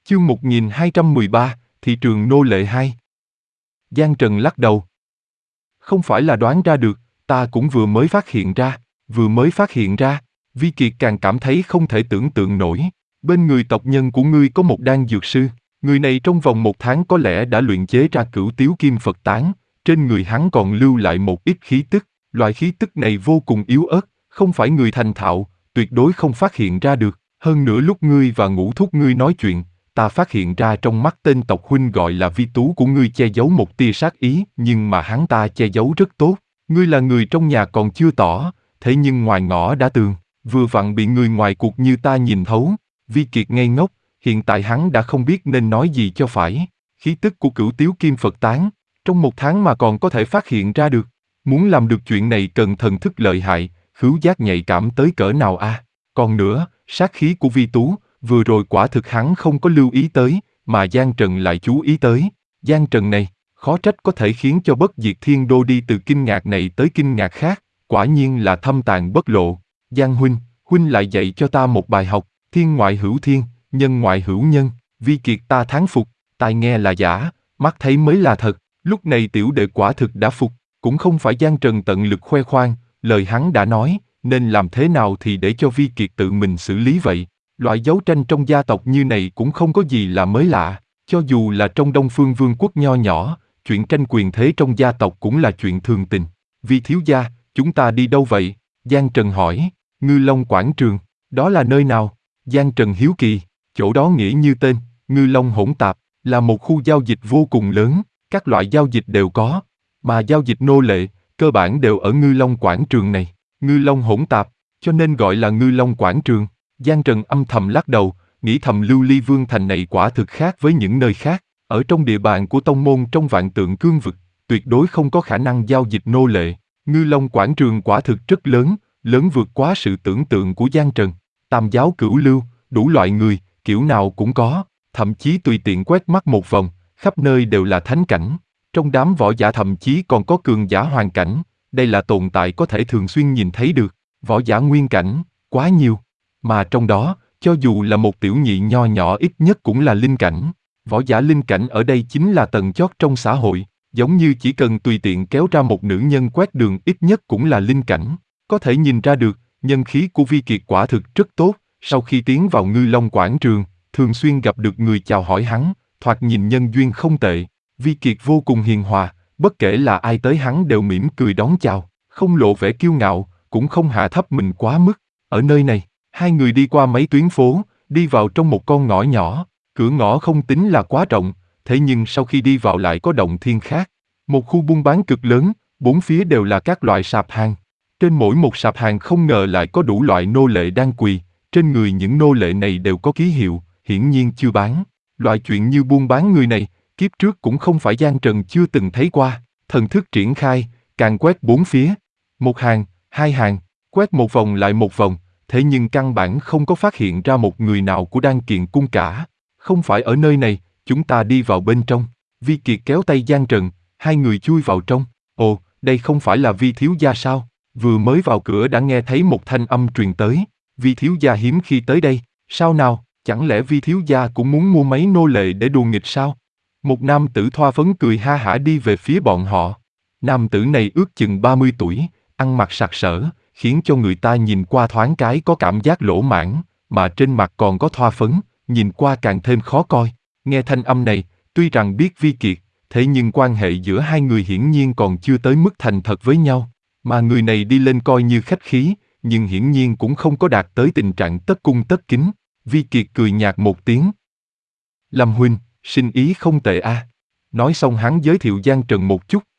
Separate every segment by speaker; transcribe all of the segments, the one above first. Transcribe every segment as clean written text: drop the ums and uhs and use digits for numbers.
Speaker 1: Chương 1213, Thị trường nô lệ 2. Giang Trần lắc đầu. Không phải là đoán ra được, ta cũng vừa mới phát hiện ra. Vi Kiệt càng cảm thấy không thể tưởng tượng nổi. Bên người tộc nhân của ngươi có một đan dược sư, người này trong vòng 1 tháng có lẽ đã luyện chế ra Cửu Tiếu Kim Phật Tán, trên người hắn còn lưu lại một ít khí tức, loại khí tức này vô cùng yếu ớt, không phải người thành thạo, tuyệt đối không phát hiện ra được. Hơn nữa lúc ngươi và Ngũ Thúc ngươi nói chuyện, ta phát hiện ra trong mắt tên tộc huynh gọi là Vi Tú của ngươi che giấu một tia sát ý, nhưng mà hắn ta che giấu rất tốt. Ngươi là người trong nhà còn chưa tỏ, thế nhưng ngoài ngõ đã tường, vừa vặn bị người ngoài cuộc như ta nhìn thấu. Vi Kiệt ngây ngốc, hiện tại hắn đã không biết nên nói gì cho phải. Khí tức của Cửu Tiếu Kim Phật Tán, trong 1 tháng mà còn có thể phát hiện ra được. Muốn làm được chuyện này cần thần thức lợi hại, khứu giác nhạy cảm tới cỡ nào a? Còn nữa, sát khí của Vi Tú, vừa rồi quả thực hắn không có lưu ý tới, mà Giang Trần lại chú ý tới. Giang Trần này, khó trách có thể khiến cho Bất Diệt Thiên Đô đi từ kinh ngạc này tới kinh ngạc khác, quả nhiên là thâm tàng bất lộ. Giang huynh lại dạy cho ta một bài học, thiên ngoại hữu thiên, nhân ngoại hữu nhân. Vi Kiệt ta thán phục, tai nghe là giả, mắt thấy mới là thật. Lúc này tiểu đệ quả thực đã phục, cũng không phải Giang Trần tận lực khoe khoang, lời hắn đã nói, nên làm thế nào thì để cho Vi Kiệt tự mình xử lý vậy. Loại đấu tranh trong gia tộc như này cũng không có gì là mới lạ, cho dù là trong Đông Phương Vương quốc nho nhỏ, chuyện tranh quyền thế trong gia tộc cũng là chuyện thường tình. Vi thiếu gia, chúng ta đi đâu vậy? Giang Trần hỏi. Ngư Long Quảng Trường, đó là nơi nào? Giang Trần hiếu kỳ, chỗ đó nghĩa như tên, Ngư Long hỗn tạp, là một khu giao dịch vô cùng lớn, các loại giao dịch đều có, mà giao dịch nô lệ, cơ bản đều ở Ngư Long Quảng Trường này. Ngư Long hỗn tạp, cho nên gọi là Ngư Long Quảng Trường. Giang Trần âm thầm lắc đầu, nghĩ thầm Lưu Ly Vương thành này quả thực khác với những nơi khác, ở trong địa bàn của tông môn trong Vạn Tượng Cương vực, tuyệt đối không có khả năng giao dịch nô lệ. Ngư Long Quảng Trường quả thực rất lớn, lớn vượt quá sự tưởng tượng của Giang Trần. Tam giáo cửu lưu, đủ loại người, kiểu nào cũng có, thậm chí tùy tiện quét mắt một vòng, khắp nơi đều là thánh cảnh. Trong đám võ giả thậm chí còn có cường giả hoàn cảnh, đây là tồn tại có thể thường xuyên nhìn thấy được. Võ giả nguyên cảnh, quá nhiều. Mà trong đó, cho dù là một tiểu nhị nho nhỏ ít nhất cũng là linh cảnh. Võ giả linh cảnh ở đây chính là tầng chót trong xã hội, giống như chỉ cần tùy tiện kéo ra một nữ nhân quét đường ít nhất cũng là linh cảnh. Có thể nhìn ra được, nhân khí của Vi Kiệt quả thực rất tốt, sau khi tiến vào Ngư Long Quảng Trường, thường xuyên gặp được người chào hỏi hắn, thoạt nhìn nhân duyên không tệ. Vi Kiệt vô cùng hiền hòa, bất kể là ai tới hắn đều mỉm cười đón chào, không lộ vẻ kiêu ngạo, cũng không hạ thấp mình quá mức. Ở nơi này, hai người đi qua mấy tuyến phố, đi vào trong một con ngõ nhỏ, cửa ngõ không tính là quá rộng, thế nhưng sau khi đi vào lại có động thiên khác. Một khu buôn bán cực lớn, 4 phía đều là các loại sạp hàng. Trên mỗi một sạp hàng không ngờ lại có đủ loại nô lệ đang quỳ, trên người những nô lệ này đều có ký hiệu, hiển nhiên chưa bán. Loại chuyện như buôn bán người này, kiếp trước cũng không phải Giang Trần chưa từng thấy qua. Thần thức triển khai, càng quét 4 phía. Một hàng, 2 hàng, quét một vòng lại một vòng, thế nhưng căn bản không có phát hiện ra một người nào của Đan Kiền cung cả. Không phải ở nơi này, chúng ta đi vào bên trong. Vi Kiệt kéo tay Giang Trần, hai người chui vào trong. Ồ, đây không phải là Vi thiếu gia sao? Vừa mới vào cửa đã nghe thấy một thanh âm truyền tới. Vi thiếu gia hiếm khi tới đây, sao nào, chẳng lẽ Vi thiếu gia cũng muốn mua mấy nô lệ để đùa nghịch sao? Một nam tử thoa phấn cười ha hả đi về phía bọn họ. Nam tử này ước chừng 30 tuổi, ăn mặc sặc sỡ, khiến cho người ta nhìn qua thoáng cái có cảm giác lỗ mãn, mà trên mặt còn có thoa phấn, nhìn qua càng thêm khó coi. Nghe thanh âm này, tuy rằng biết Vi Kiệt, thế nhưng quan hệ giữa hai người hiển nhiên còn chưa tới mức thành thật với nhau. Mà người này đi lên coi như khách khí, nhưng hiển nhiên cũng không có đạt tới tình trạng tất cung tất kính. Vi Kiệt cười nhạt một tiếng. Lâm huynh, sinh ý không tệ a. Nói xong hắn giới thiệu Giang Trần một chút.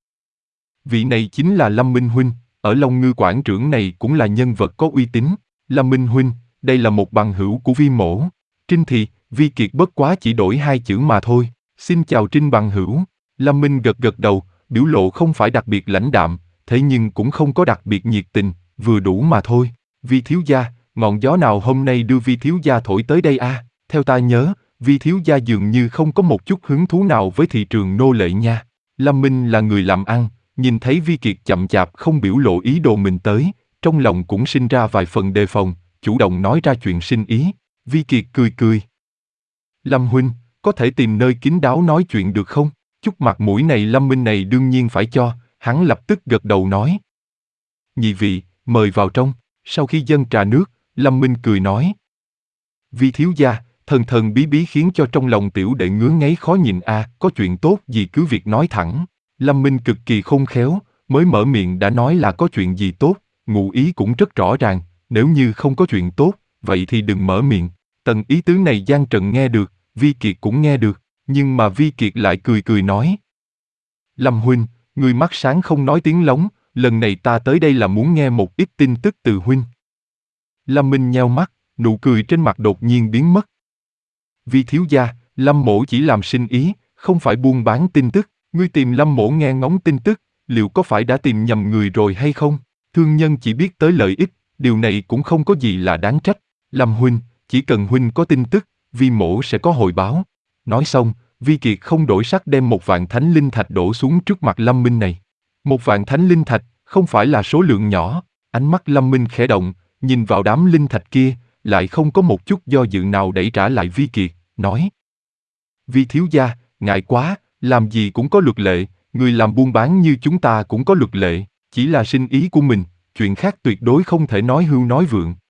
Speaker 1: Vị này chính là Lâm Minh huynh, ở Long Ngư Quảng Trưởng này cũng là nhân vật có uy tín. Lâm Minh huynh, đây là một bằng hữu của Vi mỗ. Trinh thì, Vi Kiệt bất quá chỉ đổi 2 chữ mà thôi. Xin chào Trinh bằng hữu. Lâm Minh gật gật đầu, biểu lộ không phải đặc biệt lãnh đạm, thế nhưng cũng không có đặc biệt nhiệt tình, vừa đủ mà thôi. Vi thiếu gia, ngọn gió nào hôm nay đưa Vi thiếu gia thổi tới đây a? Theo ta nhớ, Vi thiếu gia dường như không có một chút hứng thú nào với thị trường nô lệ nha. Lâm Minh là người làm ăn, nhìn thấy Vi Kiệt chậm chạp không biểu lộ ý đồ mình tới, trong lòng cũng sinh ra vài phần đề phòng, chủ động nói ra chuyện sinh ý. Vi Kiệt cười cười. Lâm huynh, có thể tìm nơi kín đáo nói chuyện được không? Chút mặt mũi này Lâm Minh này đương nhiên phải cho, hắn lập tức gật đầu nói. Nhị vị, mời vào trong. Sau khi dâng trà nước, Lâm Minh cười nói. Vi thiếu gia, thần thần bí bí khiến cho trong lòng tiểu đệ ngứa ngáy khó nhìn a, có chuyện tốt gì cứ việc nói thẳng. Lâm Minh cực kỳ khôn khéo, mới mở miệng đã nói là có chuyện gì tốt, ngụ ý cũng rất rõ ràng, nếu như không có chuyện tốt, vậy thì đừng mở miệng. Tầng ý tứ này Giang Trần nghe được, Vi Kiệt cũng nghe được, nhưng mà Vi Kiệt lại cười cười nói. Lâm huynh, người mắt sáng không nói tiếng lóng, lần này ta tới đây là muốn nghe một ít tin tức từ huynh. Lâm Minh nheo mắt, nụ cười trên mặt đột nhiên biến mất. Vi thiếu gia, Lâm mỗ chỉ làm sinh ý, không phải buôn bán tin tức. Ngươi tìm Lâm mỗ nghe ngóng tin tức, liệu có phải đã tìm nhầm người rồi hay không? Thương nhân chỉ biết tới lợi ích, điều này cũng không có gì là đáng trách. Lâm huynh, chỉ cần huynh có tin tức, Vi mỗ sẽ có hồi báo. Nói xong, Vi Kiệt không đổi sắc đem 1.000 thánh linh thạch đổ xuống trước mặt Lâm Minh này. 1.000 thánh linh thạch, không phải là số lượng nhỏ. Ánh mắt Lâm Minh khẽ động, nhìn vào đám linh thạch kia, lại không có một chút do dự nào đẩy trả lại Vi Kiệt, nói. Vi thiếu gia, ngại quá, làm gì cũng có luật lệ, người làm buôn bán như chúng ta cũng có luật lệ, chỉ là sinh ý của mình, chuyện khác tuyệt đối không thể nói hưu nói vượng.